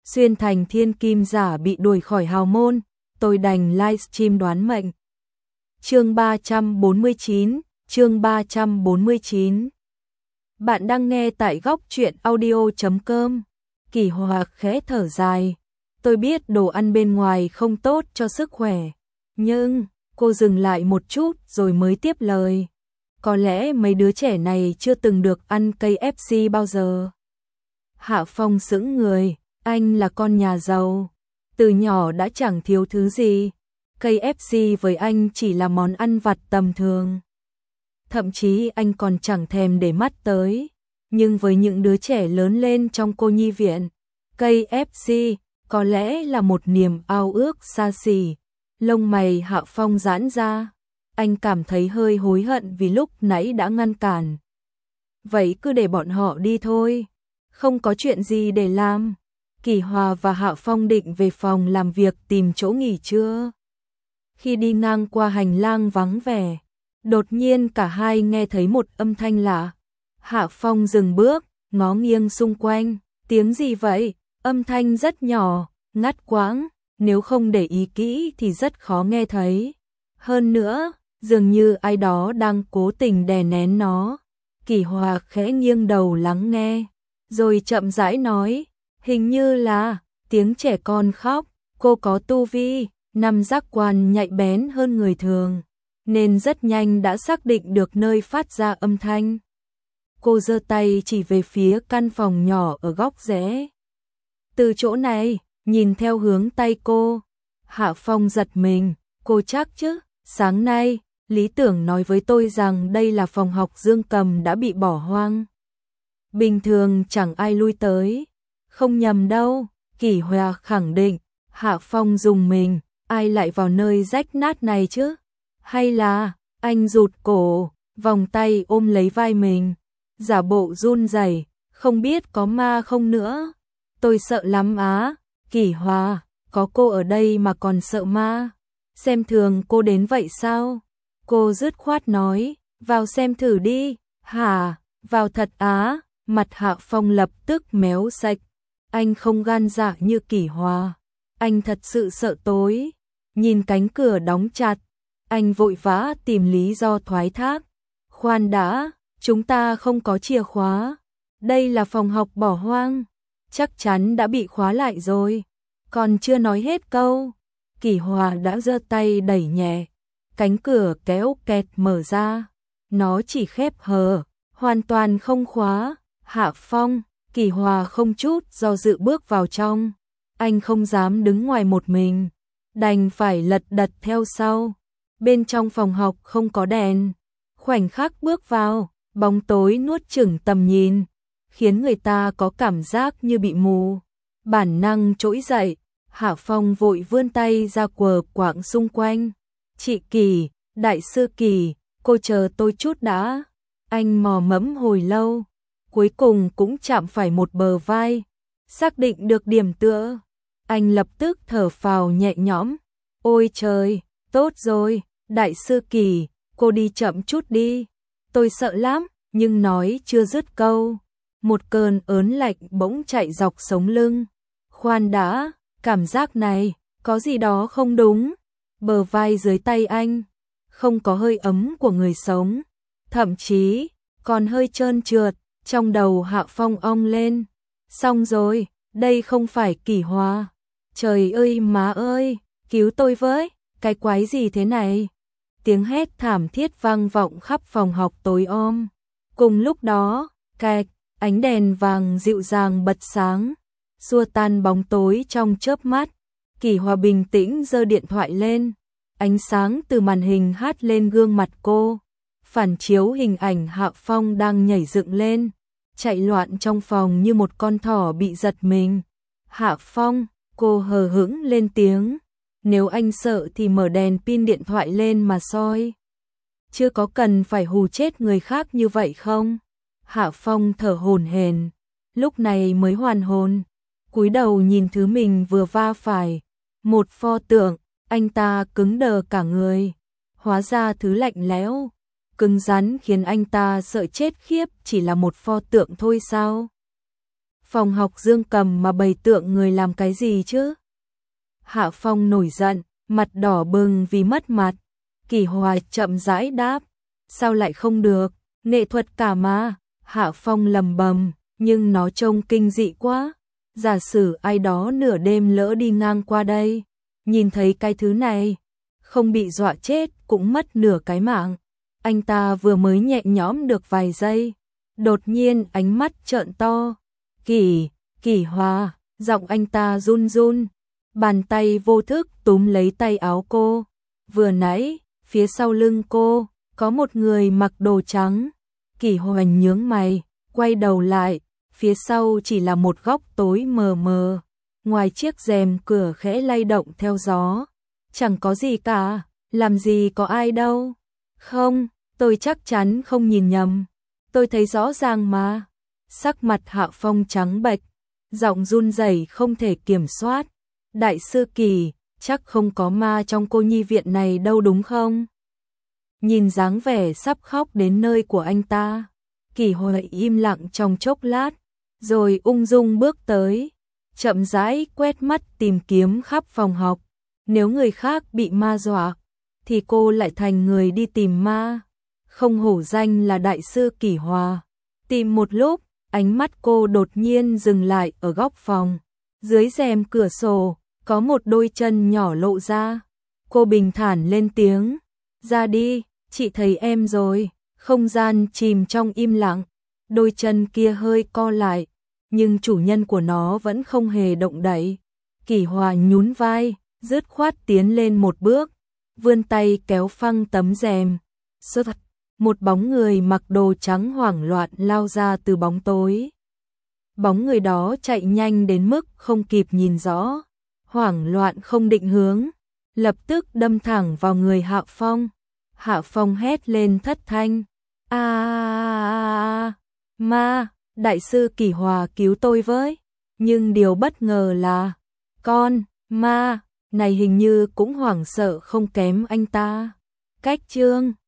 xuyên thành thiên kim giả bị đuổi khỏi hào môn, tôi đành livestream đoán mệnh. Chương 349. Bạn đang nghe tại góc truyện audio.com. Kỳ Hòa khẽ thở dài. Tôi biết đồ ăn bên ngoài không tốt cho sức khỏe, nhưng cô dừng lại một chút rồi mới tiếp lời. Có lẽ mấy đứa trẻ này chưa từng được ăn KFC bao giờ. Hạ Phong sững người, anh là con nhà giàu, từ nhỏ đã chẳng thiếu thứ gì. KFC với anh chỉ là món ăn vặt tầm thường. Thậm chí anh còn chẳng thèm để mắt tới. Nhưng với những đứa trẻ lớn lên trong cô nhi viện, KFC có lẽ là một niềm ao ước xa xỉ. Lông mày Hạ Phong giãn ra, anh cảm thấy hơi hối hận vì lúc nãy đã ngăn cản. Vậy cứ để bọn họ đi thôi, không có chuyện gì để làm. Kỳ Hòa và Hạ Phong định về phòng làm việc tìm chỗ nghỉ trưa. Khi đi ngang qua hành lang vắng vẻ, đột nhiên cả hai nghe thấy một âm thanh lạ. Hạ Phong dừng bước, ngó nghiêng xung quanh, tiếng gì vậy? Âm thanh rất nhỏ, ngắt quãng, nếu không để ý kỹ thì rất khó nghe thấy. Hơn nữa, dường như ai đó đang cố tình đè nén nó. Kỳ Hòa khẽ nghiêng đầu lắng nghe, rồi chậm rãi nói, hình như là tiếng trẻ con khóc. Cô có tu vi, năm giác quan nhạy bén hơn người thường, nên rất nhanh đã xác định được nơi phát ra âm thanh. Cô giơ tay chỉ về phía căn phòng nhỏ ở góc rẽ. Từ chỗ này, nhìn theo hướng tay cô, Hạ Phong giật mình, cô chắc chứ? Sáng nay, Lý Tưởng nói với tôi rằng đây là phòng học dương cầm đã bị bỏ hoang. Bình thường chẳng ai lui tới. Không nhầm đâu, Kỳ Hòa khẳng định. Hạ Phong rùng mình, ai lại vào nơi rách nát này chứ? Hay là, anh rụt cổ, vòng tay ôm lấy vai mình, giả bộ run rẩy, không biết có ma không nữa. Tôi sợ lắm á. Kỳ Hòa, có cô ở đây mà còn sợ ma? Xem thường cô đến vậy sao? Cô dứt khoát nói, vào xem thử đi. Hả, vào thật á? Mặt Hạ Phong lập tức méo sạch. Anh không gan dạ như Kỳ Hòa. Anh thật sự sợ tối. Nhìn cánh cửa đóng chặt, anh vội vã tìm lý do thoái thác. Khoan đã, chúng ta không có chìa khóa. Đây là phòng học bỏ hoang, chắc chắn đã bị khóa lại rồi. Còn chưa nói hết câu, Kỳ Hòa đã giơ tay đẩy nhẹ. Cánh cửa kéo kẹt mở ra. Nó chỉ khép hờ, hoàn toàn không khóa. Hạ Phong, Kỳ Hòa không chút do dự bước vào trong. Anh không dám đứng ngoài một mình, đành phải lật đật theo sau. Bên trong phòng học không có đèn. Khoảnh khắc bước vào, bóng tối nuốt chửng tầm nhìn, khiến người ta có cảm giác như bị mù. Bản năng trỗi dậy, Hạ Phong vội vươn tay ra quờ quạng xung quanh. Chị Kỳ, đại sư Kỳ, cô chờ tôi chút đã. Anh mò mẫm hồi lâu, cuối cùng cũng chạm phải một bờ vai. Xác định được điểm tựa, anh lập tức thở phào nhẹ nhõm. Ôi trời, tốt rồi, đại sư Kỳ, cô đi chậm chút đi. Tôi sợ lắm, nhưng nói chưa dứt câu, một cơn ớn lạnh bỗng chạy dọc sống lưng. Khoan đã, cảm giác này, có gì đó không đúng. Bờ vai dưới tay anh, không có hơi ấm của người sống, thậm chí còn hơi trơn trượt. Trong đầu Hạ Phong ong lên. Xong rồi, đây không phải Kỳ Hòa. Trời ơi má ơi, cứu tôi với, cái quái gì thế này? Tiếng hét thảm thiết vang vọng khắp phòng học tối om. Cùng lúc đó, cạch, ánh đèn vàng dịu dàng bật sáng, xua tan bóng tối trong chớp mắt. Kỳ Hòa bình tĩnh giơ điện thoại lên, ánh sáng từ màn hình hát lên gương mặt cô, phản chiếu hình ảnh Hạ Phong đang nhảy dựng lên, chạy loạn trong phòng như một con thỏ bị giật mình. Hạ Phong, cô hờ hững lên tiếng, nếu anh sợ thì mở đèn pin điện thoại lên mà soi. Chưa có cần phải hù chết người khác như vậy không? Hạ Phong thở hổn hển, lúc này mới hoàn hồn, cúi đầu nhìn thứ mình vừa va phải, một pho tượng. Anh ta cứng đờ cả người, hóa ra thứ lạnh lẽo, cứng rắn khiến anh ta sợ chết khiếp chỉ là một pho tượng thôi sao? Phòng học Dương Cầm mà bày tượng người làm cái gì chứ? Hạ Phong nổi giận, mặt đỏ bừng vì mất mặt. Kỷ Hòa chậm rãi đáp, sao lại không được, nghệ thuật cả mà. Hạ Phong lầm bầm, nhưng nó trông kinh dị quá. Giả sử ai đó nửa đêm lỡ đi ngang qua đây, nhìn thấy cái thứ này, không bị dọa chết cũng mất nửa cái mạng. Anh ta vừa mới nhẹ nhõm được vài giây, đột nhiên ánh mắt trợn to. Kỷ Hòa, giọng anh ta run run, bàn tay vô thức túm lấy tay áo cô. Vừa nãy, phía sau lưng cô, có một người mặc đồ trắng. Kỷ Hòa nhướng mày, quay đầu lại, phía sau chỉ là một góc tối mờ mờ. Ngoài chiếc rèm cửa khẽ lay động theo gió. Chẳng có gì cả, làm gì có ai đâu. Không, tôi chắc chắn không nhìn nhầm. Tôi thấy rõ ràng mà. Sắc mặt Hạ Phong trắng bệch, giọng run rẩy không thể kiểm soát. Đại sư Kỷ, chắc không có ma trong cô nhi viện này đâu đúng không? Nhìn dáng vẻ sắp khóc đến nơi của anh ta, Kỷ Hòa im lặng trong chốc lát, rồi ung dung bước tới, chậm rãi quét mắt tìm kiếm khắp phòng học. Nếu người khác bị ma dọa, thì cô lại thành người đi tìm ma. Không hổ danh là đại sư Kỷ Hòa. Tìm một lúc, ánh mắt cô đột nhiên dừng lại ở góc phòng. Dưới rèm cửa sổ, có một đôi chân nhỏ lộ ra. Cô bình thản lên tiếng, ra đi, chị thấy em rồi. Không gian chìm trong im lặng, đôi chân kia hơi co lại, nhưng chủ nhân của nó vẫn không hề động đậy. Kỷ Hòa nhún vai, dứt khoát tiến lên một bước, vươn tay kéo phăng tấm rèm. Sốt, một bóng người mặc đồ trắng hoảng loạn lao ra từ bóng tối. Bóng người đó chạy nhanh đến mức không kịp nhìn rõ, hoảng loạn không định hướng, lập tức đâm thẳng vào người Hạ Phong. Hạ Phong hét lên thất thanh, ma, đại sư Kỷ Hòa cứu tôi với. Nhưng điều bất ngờ là, con ma này hình như cũng hoảng sợ không kém anh ta. Cách chương